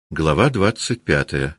Глава 25.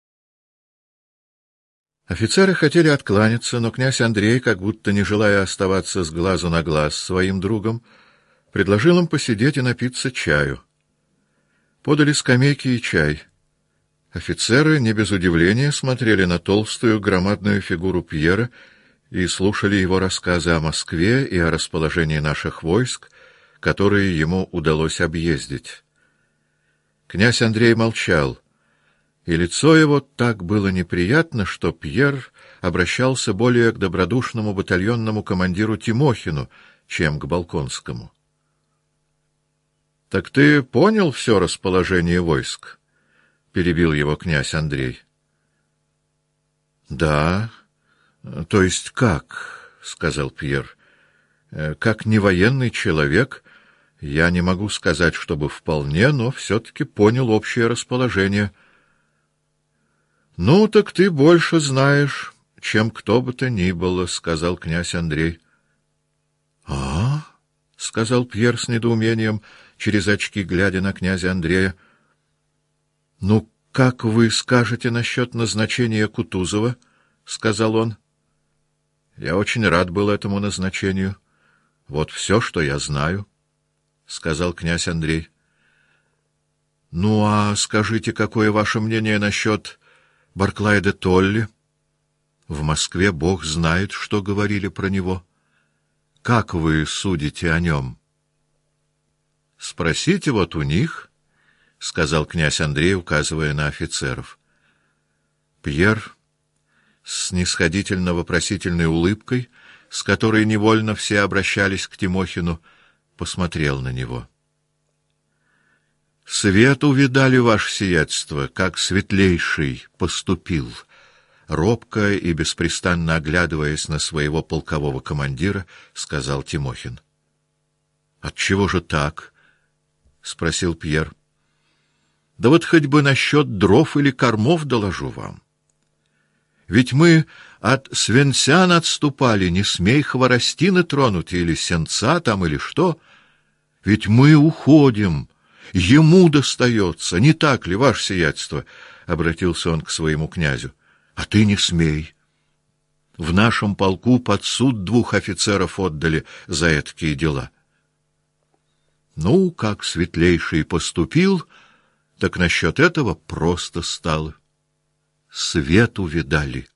Офицеры хотели откланяться, но князь Андрей, как будто не желая оставаться с глазу на глаз с своим другом, предложил им посидеть и напиться чаю. Подали скамейки и чай. Офицеры не без удивления смотрели на толстую громадную фигуру Пьера и слушали его рассказы о Москве и о расположении наших войск, которые ему удалось объездить. Князь Андрей молчал, и лицо его так было неприятно, что Пьер обращался более к добродушному батальонному командиру Тимохину, чем к Болконскому. — Так ты понял все расположение войск? — перебил его князь Андрей. — Да. То есть как? — сказал Пьер. — Как не военный человек... Я не могу сказать, чтобы вполне, но все-таки понял общее расположение. — Ну, так ты больше знаешь, чем кто бы то ни было, — сказал князь Андрей. — сказал Пьер с недоумением, через очки глядя на князя Андрея. — Ну, как вы скажете насчет назначения Кутузова? — сказал он. — Я очень рад был этому назначению. Вот все, что я знаю. — сказал князь Андрей. — Ну, а скажите, какое ваше мнение насчет Барклая де Толли? В Москве бог знает, что говорили про него. Как вы судите о нем? — Спросите вот у них, — сказал князь Андрей, указывая на офицеров. Пьер с снисходительно-вопросительной улыбкой, с которой невольно все обращались к Тимохину, посмотрел на него. — Свет увидали, ваше сиятельство, как светлейший поступил, — робко и беспрестанно оглядываясь на своего полкового командира, сказал Тимохин. — Отчего же так? — спросил Пьер. — Да вот хоть бы насчет дров или кормов доложу вам. Ведь мы от Свенсян отступали, не смей хворостины тронуть, или сенца там, или что. Ведь мы уходим, ему достается, не так ли, ваше сиятельство? — обратился он к своему князю. — А ты не смей. В нашем полку под суд 2 офицеров отдали за этакие дела. Ну, как светлейший поступил, так насчет этого просто стало. Свет увидали.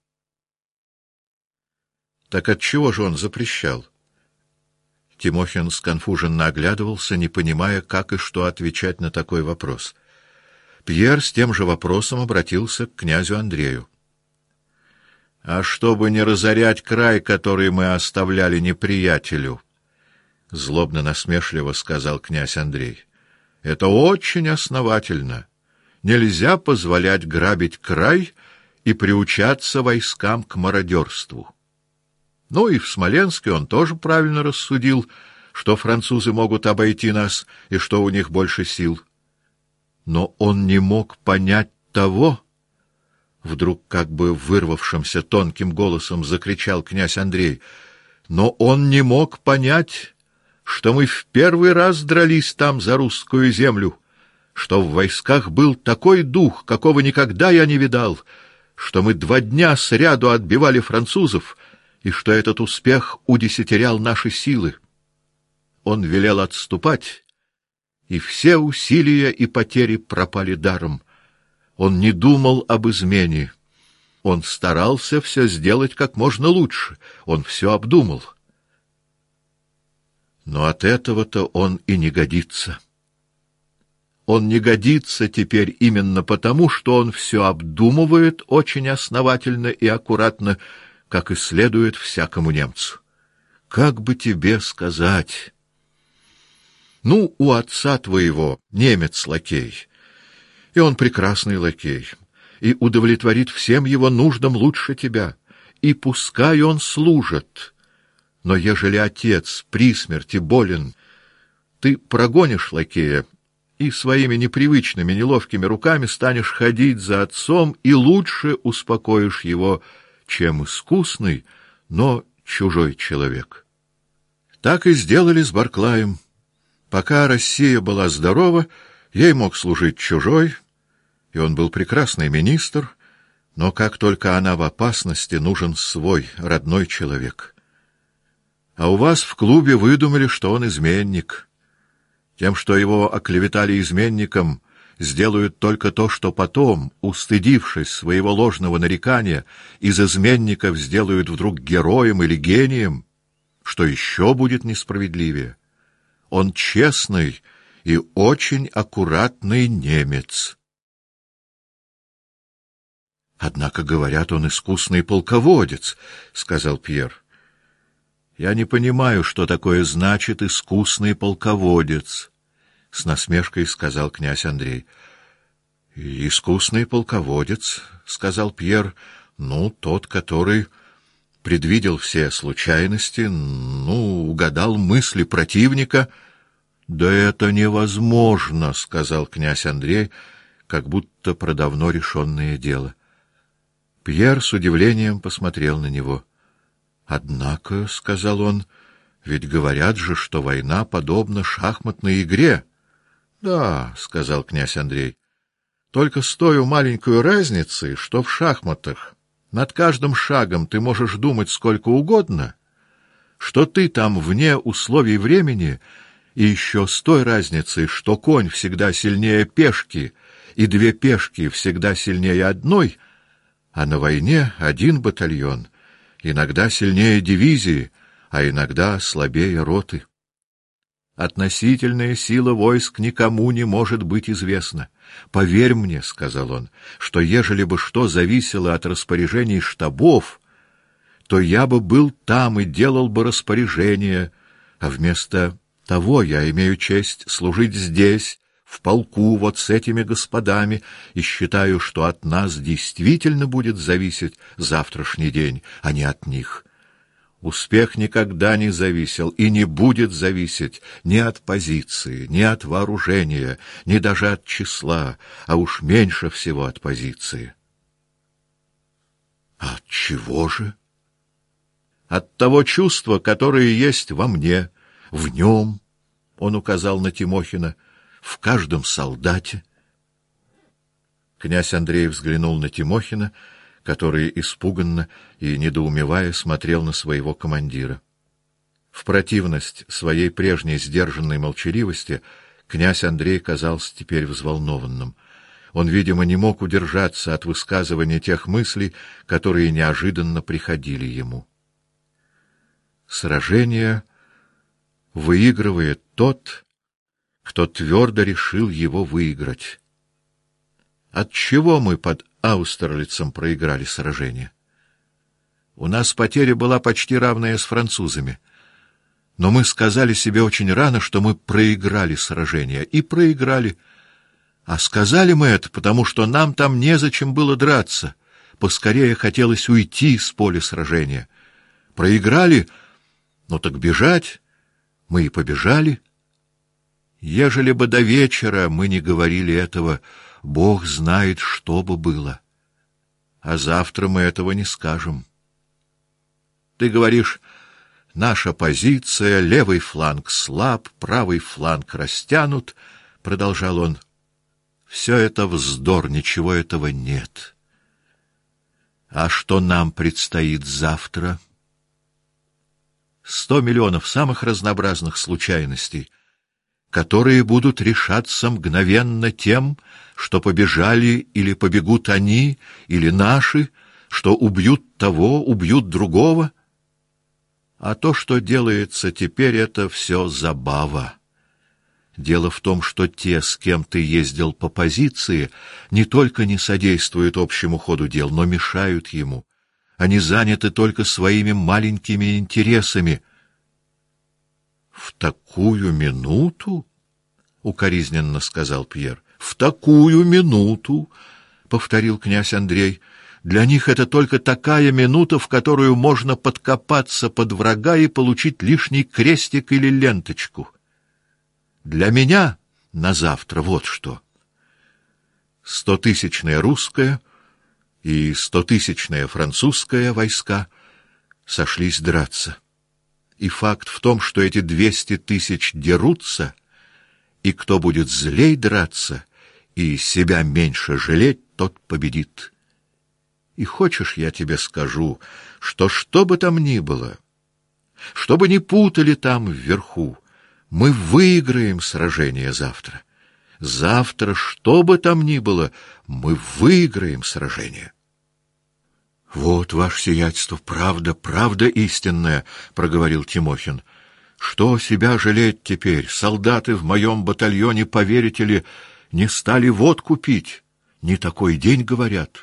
Так отчего же он запрещал? Тимохин сконфуженно оглядывался, не понимая, как и что отвечать на такой вопрос. Пьер с тем же вопросом обратился к князю Андрею. — А чтобы не разорять край, который мы оставляли неприятелю, — злобно-насмешливо сказал князь Андрей, — это очень основательно. Нельзя позволять грабить край и приучаться войскам к мародерству. Ну и в Смоленске он тоже правильно рассудил, что французы могут обойти нас и что у них больше сил. Но он не мог понять того, вдруг как бы вырвавшимся тонким голосом закричал князь Андрей, но он не мог понять, что мы в первый раз дрались там за русскую землю, что в войсках был такой дух, какого никогда я не видал, что мы 2 дня сряду отбивали французов, и что этот успех удесятерял наши силы. Он велел отступать, и все усилия и потери пропали даром. Он не думал об измене. Он старался все сделать как можно лучше. Он все обдумал. Но от этого-то он и не годится. Он не годится теперь именно потому, что он все обдумывает очень основательно и аккуратно, как и следует всякому немцу. Как бы тебе сказать? Ну, у отца твоего немец-лакей, и он прекрасный лакей, и удовлетворит всем его нуждам лучше тебя, и пускай он служит. Но ежели отец при смерти болен, ты прогонишь лакея и своими непривычными, неловкими руками станешь ходить за отцом и лучше успокоишь его, чем искусный, но чужой человек. Так и сделали с Барклаем. Пока Россия была здорова, ей мог служить чужой, и он был прекрасный министр, но как только она в опасности, нужен свой, родной человек. А у вас в клубе выдумали, что он изменник. Тем, что его оклеветали изменником, сделают только то, что потом, устыдившись своего ложного нарекания, из изменников сделают вдруг героем или гением, что еще будет несправедливее. Он честный и очень аккуратный немец. Однако, говорят, он искусный полководец, — сказал Пьер. Я не понимаю, что такое значит искусный полководец, — с насмешкой сказал князь Андрей. Искусный полководец, — сказал Пьер, — ну, тот, который предвидел все случайности, ну, угадал мысли противника. — Да это невозможно, — сказал князь Андрей, как будто про давно решенное дело. Пьер с удивлением посмотрел на него. — Однако, — сказал он, — ведь говорят же, что война подобна шахматной игре. — Да, — сказал князь Андрей, — только с той маленькой разницей, что в шахматах над каждым шагом ты можешь думать сколько угодно, что ты там вне условий времени, и еще с той разницей, что конь всегда сильнее пешки, и две пешки всегда сильнее одной, а на войне один батальон иногда сильнее дивизии, а иногда слабее роты. Относительная сила войск никому не может быть известна. Поверь мне, — сказал он, — что ежели бы что зависело от распоряжений штабов, то я бы был там и делал бы распоряжения, а вместо того я имею честь служить здесь, в полку, вот с этими господами, и считаю, что от нас действительно будет зависеть завтрашний день, а не от них. Успех никогда не зависел и не будет зависеть ни от позиции, ни от вооружения, ни даже от числа, а уж меньше всего от позиции. А от чего же? От того чувства, которое есть во мне, в нем, — он указал на Тимохина, — в каждом солдате. Князь Андрей взглянул на Тимохина, который испуганно и недоумевая смотрел на своего командира. В противность своей прежней сдержанной молчаливости князь Андрей казался теперь взволнованным. Он, видимо, не мог удержаться от высказывания тех мыслей, которые неожиданно приходили ему. Сражение выигрывает тот, кто твердо решил его выиграть. Отчего мы под Аустерлицем проиграли сражение? У нас потеря была почти равная с французами, но мы сказали себе очень рано, что мы проиграли сражение, и проиграли. А сказали мы это, потому что нам там незачем было драться, поскорее хотелось уйти с поля сражения. Проиграли, ну так бежать, мы и побежали. Ежели бы до вечера мы не говорили этого, Бог знает, что бы было. А завтра мы этого не скажем. Ты говоришь, наша позиция, левый фланг слаб, правый фланг растянут, — продолжал он. Все это вздор, ничего этого нет. А что нам предстоит завтра? 100 миллионов самых разнообразных случайностей, которые будут решаться мгновенно тем, что побежали или побегут они, или наши, что убьют того, убьют другого. А то, что делается теперь, это все забава. Дело в том, что те, с кем ты ездил по позиции, не только не содействуют общему ходу дел, но мешают ему. Они заняты только своими маленькими интересами. В такую минуту, — укоризненно сказал Пьер. — В такую минуту, — повторил князь Андрей. — Для них это только такая минута, в которую можно подкопаться под врага и получить лишний крестик или ленточку. Для меня на завтра вот что. 100-тысячная русская и 100-тысячная французская войска сошлись драться. И факт в том, что эти 200 тысяч дерутся, и кто будет злей драться, и себя меньше жалеть, тот победит. И хочешь, я тебе скажу, что бы там ни было, что бы ни путали там вверху, мы выиграем сражение завтра. Завтра, что бы там ни было, мы выиграем сражение. — Вот, ваше сиятельство, правда, правда истинная, — проговорил Тимохин. — Что себя жалеть теперь? Солдаты в моем батальоне, поверите ли, не стали водку пить. Не такой день, говорят.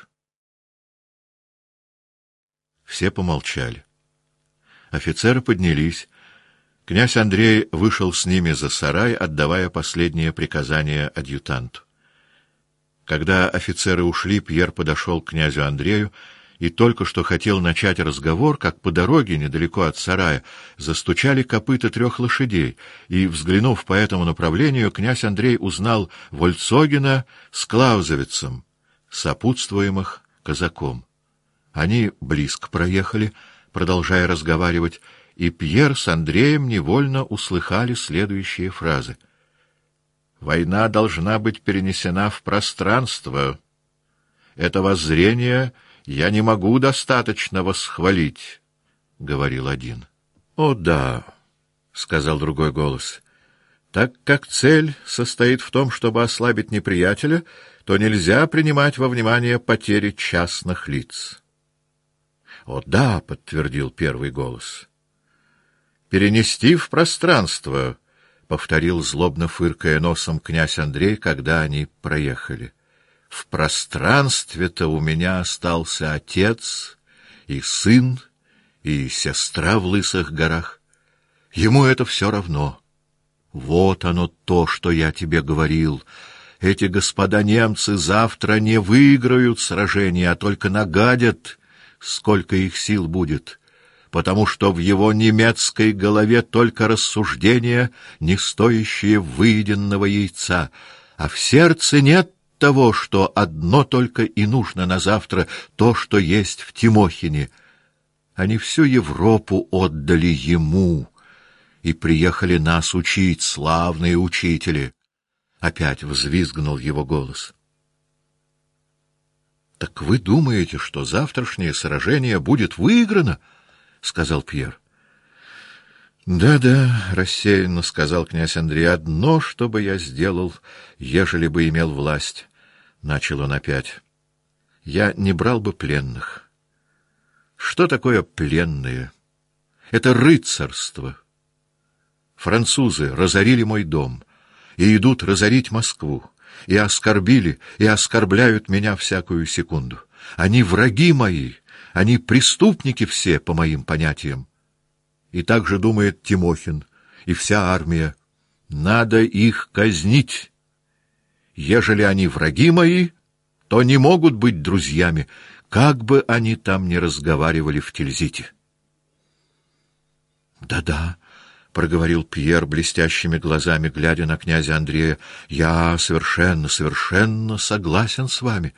Все помолчали. Офицеры поднялись. Князь Андрей вышел с ними за сарай, отдавая последние приказания адъютанту. Когда офицеры ушли, Пьер подошел к князю Андрею и только что хотел начать разговор, как по дороге, недалеко от сарая, застучали копыта 3 лошадей, и, взглянув по этому направлению, князь Андрей узнал Вольцогина с Клаузевицем, сопутствуемых казаком. Они близко проехали, продолжая разговаривать, и Пьер с Андреем невольно услыхали следующие фразы. «Война должна быть перенесена в пространство. Это воззрение я не могу достаточно восхвалить», — говорил один. «О да», — сказал другой голос, — «так как цель состоит в том, чтобы ослабить неприятеля, то нельзя принимать во внимание потери частных лиц». «О да», — подтвердил первый голос. «Перенести в пространство», — повторил злобно фыркая носом князь Андрей, когда они проехали. «В пространстве-то у меня остался отец и сын, и сестра в Лысых горах. Ему это все равно. Вот оно то, что я тебе говорил. Эти господа немцы завтра не выиграют сражение, а только нагадят, сколько их сил будет, потому что в его немецкой голове только рассуждения, не стоящие выеденного яйца, а в сердце нет того, что одно только и нужно на завтра, то, что есть в Тимохине. Они всю Европу отдали ему и приехали нас учить, славные учители. Опять взвизгнул его голос. — Так вы думаете, что завтрашнее сражение будет выиграно? — сказал Пьер. — Да-да, — рассеянно сказал князь Андрей, — одно, что бы я сделал, ежели бы имел власть. Начал он опять. Я не брал бы пленных. Что такое пленные? Это рыцарство. Французы разорили мой дом и идут разорить Москву, и оскорбили, и оскорбляют меня всякую секунду. Они враги мои, они преступники все, по моим понятиям. И так же думает Тимохин и вся армия. Надо их казнить. Ежели они враги мои, то не могут быть друзьями, как бы они там ни разговаривали в Тильзите. «Да-да», — проговорил Пьер блестящими глазами, глядя на князя Андрея, — «я совершенно согласен с вами».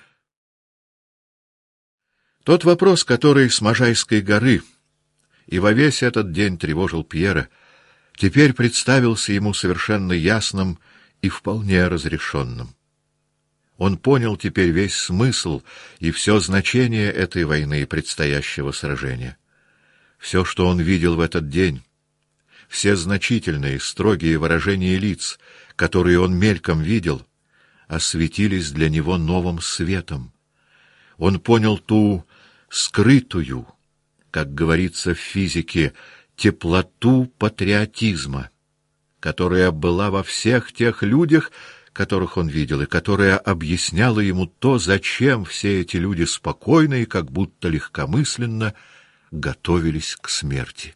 Тот вопрос, который с Можайской горы и во весь этот день тревожил Пьера, теперь представился ему совершенно ясным и вполне разрешенным. Он понял теперь весь смысл и все значение этой войны и предстоящего сражения. Все, что он видел в этот день, все значительные, строгие выражения лиц, которые он мельком видел, осветились для него новым светом. Он понял ту скрытую, как говорится в физике, теплоту патриотизма, которая была во всех тех людях, которых он видел, и которая объясняла ему то, зачем все эти люди спокойно и как будто легкомысленно готовились к смерти.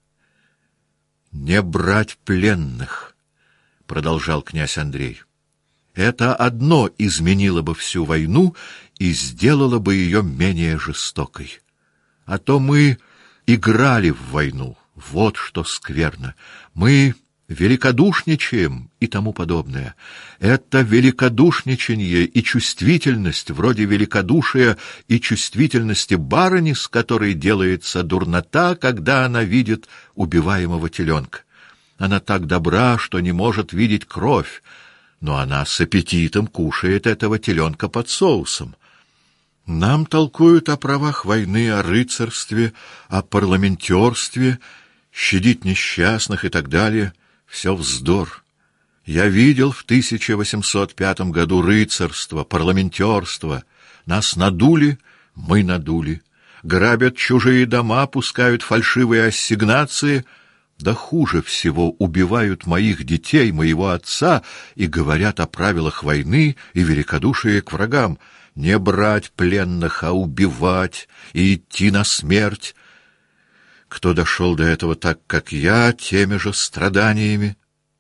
«Не брать пленных», — продолжал князь Андрей. «Это одно изменило бы всю войну и сделало бы ее менее жестокой. А то мы играли в войну, вот что скверно. Мы великодушничаем и тому подобное. Это великодушничанье и чувствительность, вроде великодушия и чувствительности барыни, с которой делается дурнота, когда она видит убиваемого теленка. Она так добра, что не может видеть кровь, но она с аппетитом кушает этого теленка под соусом. Нам толкуют о правах войны, о рыцарстве, о парламентерстве, щадить несчастных и так далее. Все вздор. Я видел в 1805 году рыцарство, парламентерство. Нас надули, мы надули. Грабят чужие дома, пускают фальшивые ассигнации. Да хуже всего убивают моих детей, моего отца, и говорят о правилах войны и великодушии к врагам. Не брать пленных, а убивать и идти на смерть. Кто дошел до этого так, как я, теми же страданиями?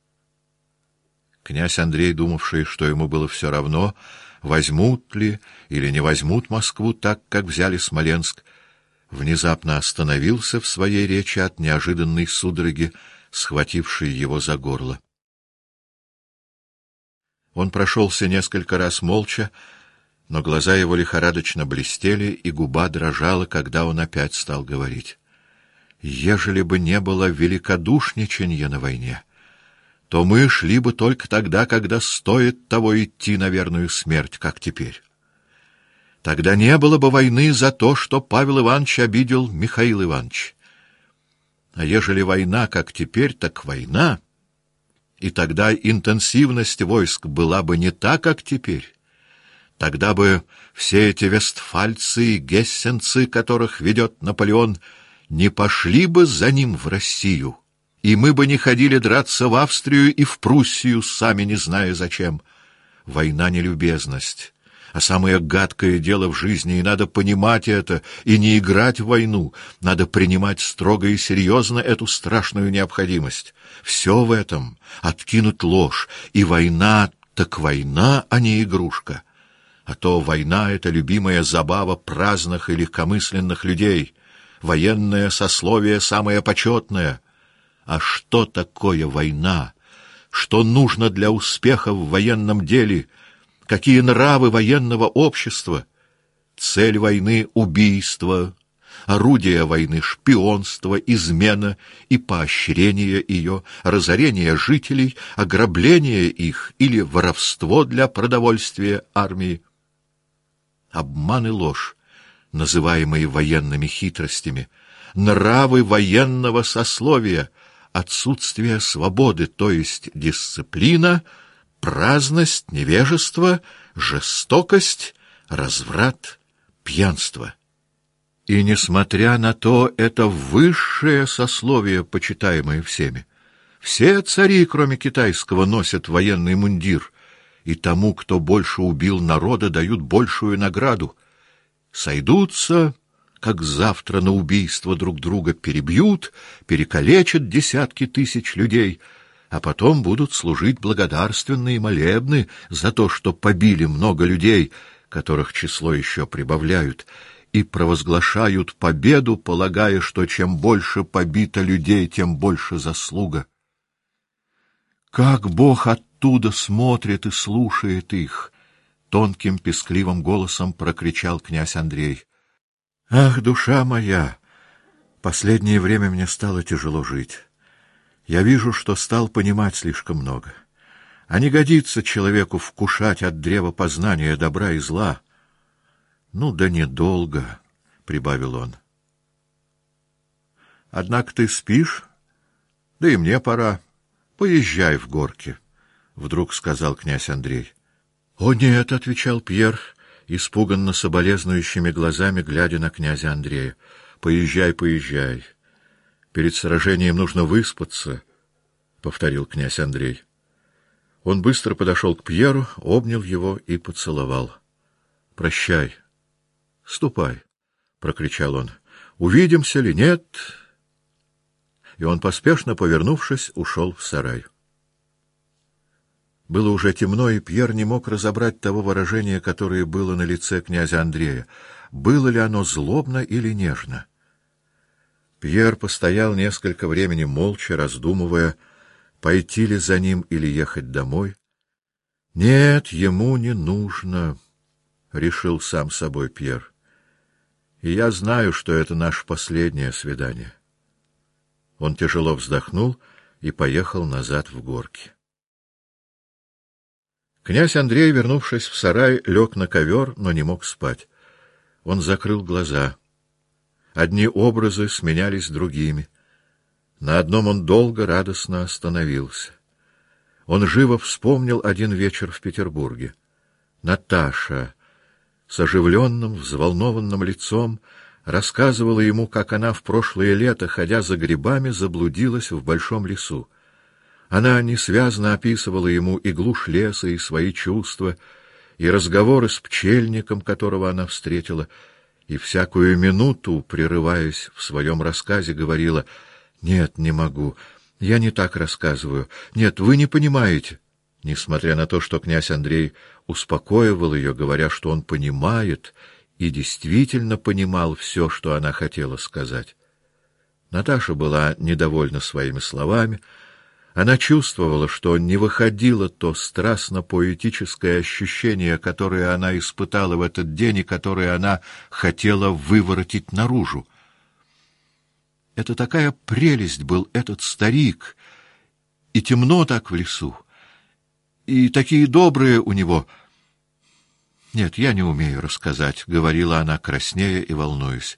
Князь Андрей, думавший, что ему было все равно, возьмут ли или не возьмут Москву так, как взяли Смоленск, внезапно остановился в своей речи от неожиданной судороги, схватившей его за горло. Он прошелся несколько раз молча, но глаза его лихорадочно блестели, и губа дрожала, когда он опять стал говорить. Ежели бы не было великодушничанья на войне, то мы шли бы только тогда, когда стоит того идти на верную смерть, как теперь. Тогда не было бы войны за то, что Павел Иванович обидел Михаил Иванович. А ежели война, как теперь, так война, и тогда интенсивность войск была бы не та, как теперь. Тогда бы все эти вестфальцы и гессенцы, которых ведет Наполеон, не пошли бы за ним в Россию, и мы бы не ходили драться в Австрию и в Пруссию, сами не зная зачем. Война — не любезность, а самое гадкое дело в жизни, и надо понимать это, и не играть в войну, надо принимать строго и серьезно эту страшную необходимость. Все в этом — откинуть ложь, и война так война, а не игрушка. А то война — это любимая забава праздных и легкомысленных людей, военное сословие самое почетное. А что такое война? Что нужно для успеха в военном деле? Какие нравы военного общества? Цель войны — убийство, орудие войны — шпионство, измена и поощрение ее, разорение жителей, ограбление их или воровство для продовольствия армии. Обман и ложь, называемые военными хитростями, нравы военного сословия, отсутствие свободы, то есть дисциплина, праздность, невежество, жестокость, разврат, пьянство. И, несмотря на то, это высшее сословие, почитаемое всеми. Все цари, кроме китайского, носят военный мундир, и тому, кто больше убил народа, дают большую награду. Сойдутся, как завтра на убийство друг друга, перебьют, перекалечат десятки тысяч людей, а потом будут служить благодарственные молебны за то, что побили много людей, которых число еще прибавляют, и провозглашают победу, полагая, что чем больше побито людей, тем больше заслуга. Как Бог оттуда смотрит и слушает их! Тонким пескливым голосом прокричал князь Андрей. Ах, душа моя! Последнее время мне стало тяжело жить. Я вижу, что стал понимать слишком много. А не годится человеку вкушать от древа познания добра и зла. Ну да недолго, — прибавил он. Однако ты спишь, да и мне пора. Поезжай в горки, — вдруг сказал князь Андрей. — О, нет, — отвечал Пьер, испуганно соболезнующими глазами, глядя на князя Андрея. — Поезжай, поезжай. Перед сражением нужно выспаться, — повторил князь Андрей. Он быстро подошел к Пьеру, обнял его и поцеловал. — Прощай. — Ступай, — прокричал он. — Увидимся ли, нет? И он, поспешно повернувшись, ушел в сарай. Было уже темно, и Пьер не мог разобрать того выражения, которое было на лице князя Андрея. Было ли оно злобно или нежно? Пьер постоял несколько времени молча, раздумывая, пойти ли за ним или ехать домой. — Нет, ему не нужно, — решил сам собой Пьер. — И я знаю, что это наше последнее свидание. Он тяжело вздохнул и поехал назад в горки. Князь Андрей, вернувшись в сарай, лег на ковер, но не мог спать. Он закрыл глаза. Одни образы сменялись другими. На одном он долго, радостно остановился. Он живо вспомнил один вечер в Петербурге. Наташа с оживленным, взволнованным лицом рассказывала ему, как она в прошлое лето, ходя за грибами, заблудилась в большом лесу. Она несвязно описывала ему и глушь леса, и свои чувства, и разговоры с пчельником, которого она встретила, и всякую минуту, прерываясь в своем рассказе, говорила: «Нет, не могу, я не так рассказываю. Нет, вы не понимаете». Несмотря на то, что князь Андрей успокоивал ее, говоря, что он понимает, и действительно понимал все, что она хотела сказать. Наташа была недовольна своими словами. Она чувствовала, что не выходило то страстно-поэтическое ощущение, которое она испытала в этот день и которое она хотела выворотить наружу. Это такая прелесть был этот старик, и темно так в лесу, и такие добрые у него. Нет, я не умею рассказать, — говорила она, краснея и волнуясь.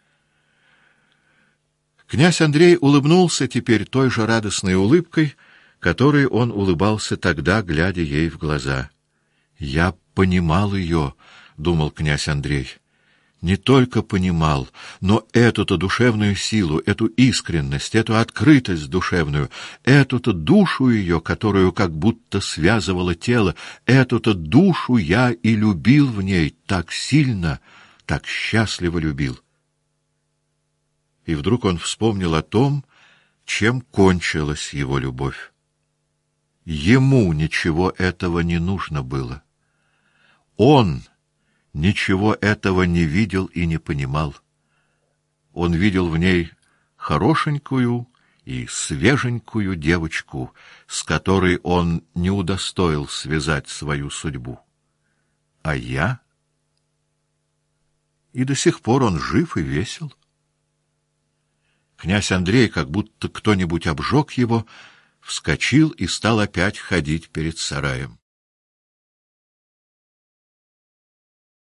Князь Андрей улыбнулся теперь той же радостной улыбкой, которой он улыбался тогда, глядя ей в глаза. «Я понимал ее», — думал князь Андрей. «Не только понимал, но эту-то душевную силу, эту искренность, эту открытость душевную, эту-то душу ее, которую как будто связывало тело, эту-то душу я и любил в ней так сильно, так счастливо любил». И вдруг он вспомнил о том, чем кончилась его любовь. Ему ничего этого не нужно было. Он ничего этого не видел и не понимал. Он видел в ней хорошенькую и свеженькую девочку, с которой он не удостоил связать свою судьбу. А я? И до сих пор он жив и весел. Князь Андрей, как будто кто-нибудь обжег его, вскочил и стал опять ходить перед сараем.